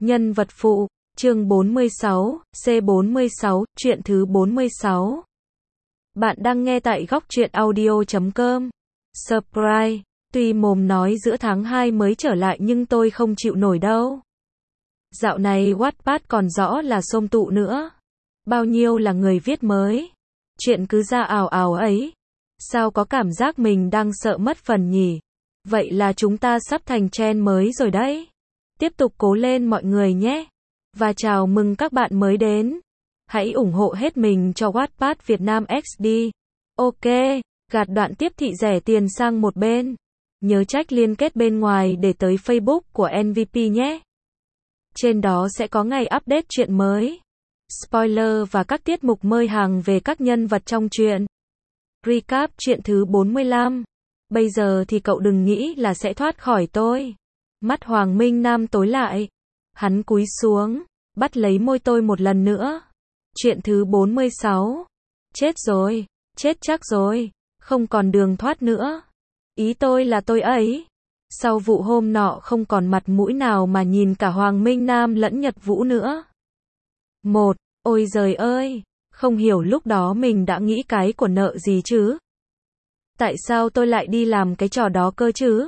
Nhân vật phụ, chương 46, C46, chuyện thứ 46. Bạn đang nghe tại góc truyện audio.com. Surprise, tuy mồm nói giữa tháng 2 mới trở lại nhưng tôi không chịu nổi đâu. Dạo này Wattpad còn rõ là xôm tụ nữa. Bao nhiêu là người viết mới. Chuyện cứ ra ào ào ấy. Sao có cảm giác mình đang sợ mất phần nhỉ? Vậy là chúng ta sắp thành trend mới rồi đấy. Tiếp tục cố lên mọi người nhé. Và chào mừng các bạn mới đến. Hãy ủng hộ hết mình cho Wattpad Việt Nam XD. Ok, gạt đoạn tiếp thị rẻ tiền sang một bên. Nhớ check liên kết bên ngoài để tới Facebook của MVP nhé. Trên đó sẽ có ngày update chuyện mới, spoiler và các tiết mục mơi hàng về các nhân vật trong truyện. Recap chuyện thứ 45. Bây giờ thì cậu đừng nghĩ là sẽ thoát khỏi tôi. Mắt Hoàng Minh Nam tối lại. Hắn cúi xuống, bắt lấy môi tôi một lần nữa. Chuyện thứ 46. Chết rồi, chết chắc rồi, không còn đường thoát nữa. Ý tôi là tôi ấy. Sau vụ hôm nọ không còn mặt mũi nào mà nhìn cả Hoàng Minh Nam lẫn Nhật Vũ nữa. Ôi giời ơi, không hiểu lúc đó mình đã nghĩ cái của nợ gì chứ. Tại sao tôi lại đi làm cái trò đó cơ chứ?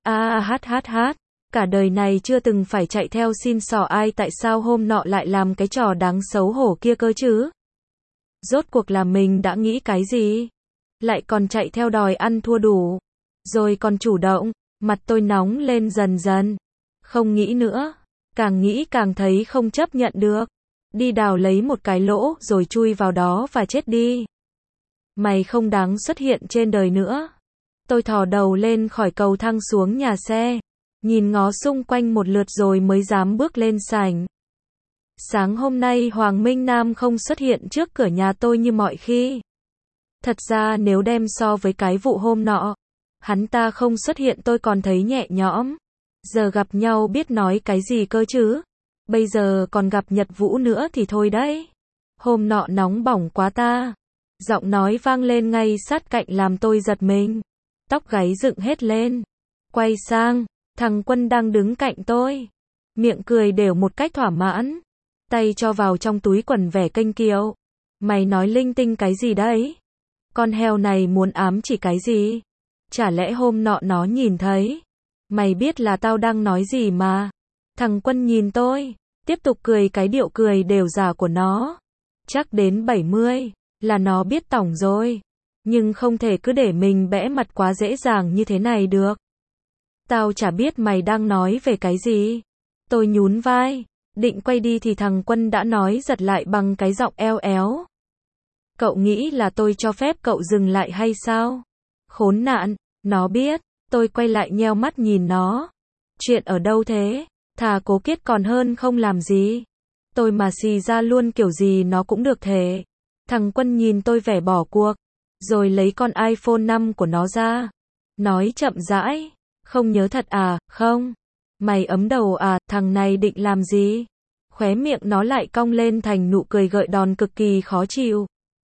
Cả đời này chưa từng phải chạy theo xin xỏ ai, tại sao hôm nọ lại làm cái trò đáng xấu hổ kia cơ chứ? Rốt cuộc là mình đã nghĩ cái gì? Lại còn chạy theo đòi ăn thua đủ. Rồi còn chủ động, mặt tôi nóng lên dần dần. Không nghĩ nữa. Càng nghĩ càng thấy không chấp nhận được. Đi đào lấy một cái lỗ rồi chui vào đó và chết đi. Mày không đáng xuất hiện trên đời nữa. Tôi thò đầu lên khỏi cầu thang xuống nhà xe. Nhìn ngó xung quanh một lượt rồi mới dám bước lên sảnh. Sáng hôm nay Hoàng Minh Nam không xuất hiện trước cửa nhà tôi như mọi khi. Thật ra nếu đem so với cái vụ hôm nọ, hắn ta không xuất hiện tôi còn thấy nhẹ nhõm. Giờ gặp nhau biết nói cái gì cơ chứ. Bây giờ còn gặp Nhật Vũ nữa thì thôi đấy. Hôm nọ nóng bỏng quá ta. Giọng nói vang lên ngay sát cạnh làm tôi giật mình. Tóc gáy dựng hết lên. Quay sang, thằng Quân đang đứng cạnh tôi. Miệng cười đều một cách thỏa mãn. Tay cho vào trong túi quần vẻ kênh kiệu. Mày nói linh tinh cái gì đấy? Con heo này muốn ám chỉ cái gì? Chả lẽ hôm nọ nó nhìn thấy? Mày biết là tao đang nói gì mà. Thằng Quân nhìn tôi, tiếp tục cười cái điệu cười đều giả của nó. Chắc đến 70, là nó biết tỏng rồi. Nhưng không thể cứ để mình bẽ mặt quá dễ dàng như thế này được. Tao chả biết mày đang nói về cái gì. Tôi nhún vai, định quay đi thì thằng Quân đã nói giật lại bằng cái giọng eo éo. Cậu nghĩ là tôi cho phép cậu dừng lại hay sao? Khốn nạn, nó biết. Tôi quay lại nheo mắt nhìn nó. Chuyện ở đâu thế? Thà cố kiết còn hơn không làm gì. Tôi mà xì ra luôn kiểu gì nó cũng được thể. Thằng Quân nhìn tôi vẻ bỏ cuộc. Rồi lấy con iPhone 5 của nó ra. Nói chậm rãi. Không nhớ thật à, không? Mày ấm đầu à, thằng này định làm gì? Khóe miệng nó lại cong lên thành nụ cười gợi đòn cực kỳ khó chịu.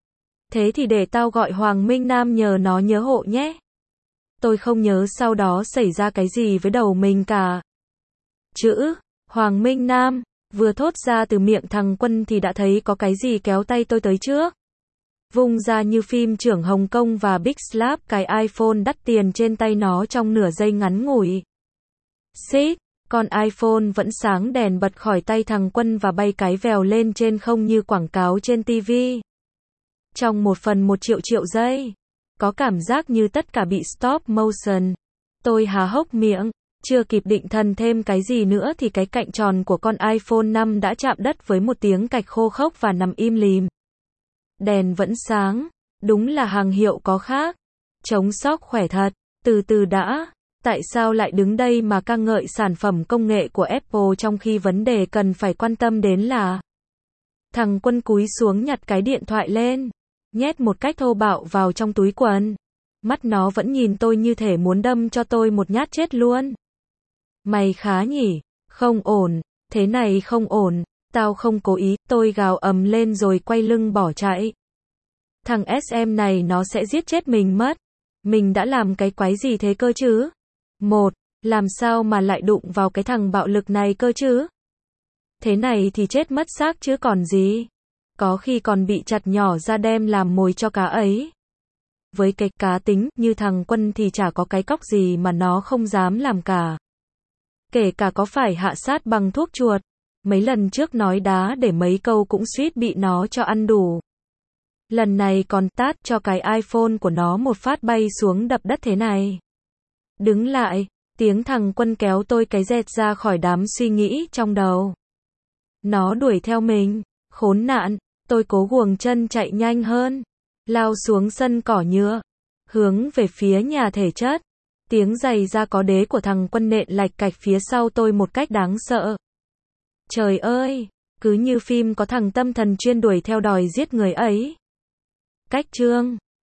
Thế thì để tao gọi Hoàng Minh Nam nhờ nó nhớ hộ nhé. Tôi không nhớ sau đó xảy ra cái gì với đầu mình cả. Chữ Hoàng Minh Nam vừa thốt ra từ miệng thằng Quân thì đã thấy có cái gì kéo tay tôi tới trước. Vung ra như phim trưởng Hồng Kông và Big Slap cái iPhone đắt tiền trên tay nó trong nửa giây ngắn ngủi. Xít, con iPhone vẫn sáng đèn bật khỏi tay thằng Quân và bay cái vèo lên trên không như quảng cáo trên TV. Trong 1/1 triệu giây. Có cảm giác như tất cả bị stop motion. Tôi há hốc miệng, chưa kịp định thần thêm cái gì nữa thì cái cạnh tròn của con iPhone 5 đã chạm đất với một tiếng cạch khô khốc và nằm im lìm. Đèn vẫn sáng, đúng là hàng hiệu có khác. Chống sóc khỏe thật, từ từ đã, tại sao lại đứng đây mà ca ngợi sản phẩm công nghệ của Apple trong khi vấn đề cần phải quan tâm đến là... Thằng Quân cúi xuống nhặt cái điện thoại lên. Nhét một cách thô bạo vào trong túi quần. Mắt nó vẫn nhìn tôi như thể muốn đâm cho tôi một nhát chết luôn. Mày khá nhỉ? Không ổn, thế này không ổn, tao không cố ý, tôi gào ầm lên rồi quay lưng bỏ chạy. Thằng SM này nó sẽ giết chết mình mất. Mình đã làm cái quái gì thế cơ chứ? Làm sao mà lại đụng vào cái thằng bạo lực này cơ chứ? Thế này thì chết mất xác chứ còn gì. Có khi còn bị chặt nhỏ ra đem làm mồi cho cá ấy. Với cái cá tính như thằng Quân thì chả có cái cóc gì mà nó không dám làm cả. Kể cả có phải hạ sát bằng thuốc chuột. Mấy lần trước nói đá để mấy câu cũng suýt bị nó cho ăn đủ. Lần này còn tát cho cái iPhone của nó một phát bay xuống đập đất thế này. Đứng lại, tiếng thằng Quân kéo tôi cái dẹt ra khỏi đám suy nghĩ trong đầu. Nó đuổi theo mình, khốn nạn, tôi cố guồng chân chạy nhanh hơn, lao xuống sân cỏ nhựa, hướng về phía nhà thể chất. Tiếng giày da có đế của thằng Quân nện lạch cạch phía sau tôi một cách đáng sợ. Trời ơi, cứ như phim có thằng tâm thần chuyên đuổi theo đòi giết người ấy. Cách chương